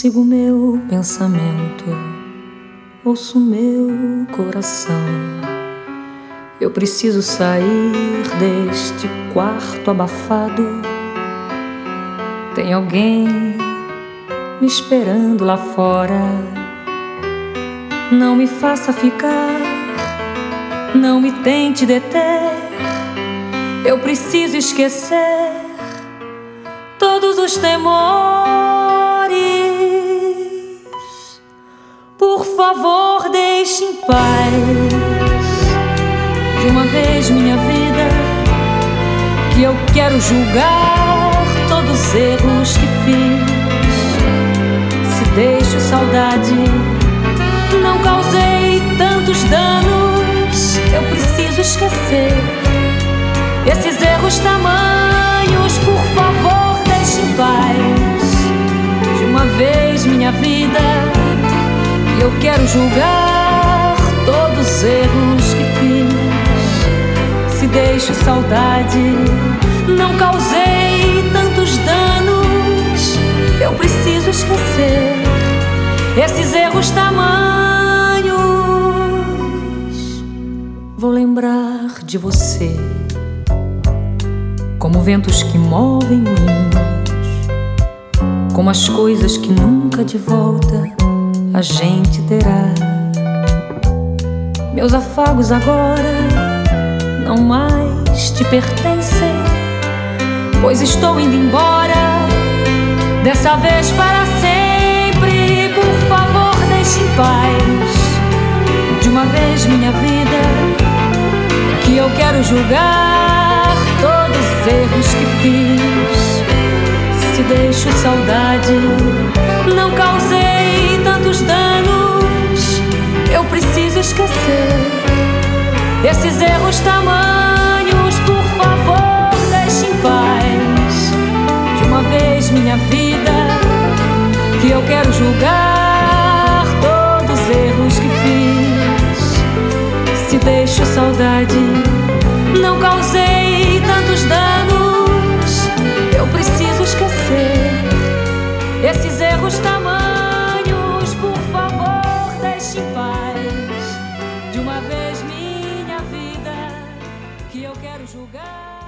Sigo meu pensamento, ouço meu coração. Eu preciso sair deste quarto abafado. Tem alguém me esperando lá fora. Não me faça ficar, não me tente deter. Eu preciso esquecer todos os temores. Por favor, deixe em paz de uma vez minha vida, que eu quero julgar todos os erros que fiz. Se deixo saudade, não causei tantos danos. Eu preciso esquecer esses erros tamanhos. Por favor, deixe em paz de uma vez minha vida, que eu quero julgar todos os erros que fiz. Se deixo saudade, não causei tantos danos. Eu preciso esquecer esses erros tamanhos. Vou lembrar de você como ventos que movem moinhos, como as coisas que nunca de volta a gente terá. Meus afagos agora não mais te pertencem, pois estou indo embora, dessa vez para sempre. Por favor, deixe em paz de uma vez minha vida, que eu quero julgar todos os erros que fiz. Se deixo saudade, não causei tantos danos. Eu preciso esquecer esses erros tamanhos. Por favor, deixe em paz de uma vez minha vida, que eu quero julgar todos os erros que fiz. Se deixo saudade, não causei tantos danos. Eu preciso esquecer esses erros tamanhos. Por favor, deixe em paz de uma vez minha vida, que eu quero julgar.